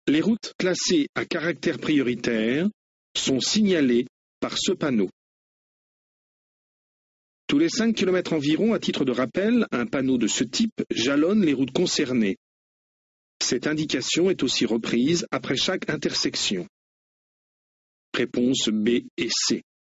Les routes classées à caractère prioritaire sont signalées par ce panneau. Tous les 5 km environ, à titre de rappel, un panneau de ce type jalonne les routes concernées. Cette indication est aussi reprise après chaque intersection. Réponses B et C.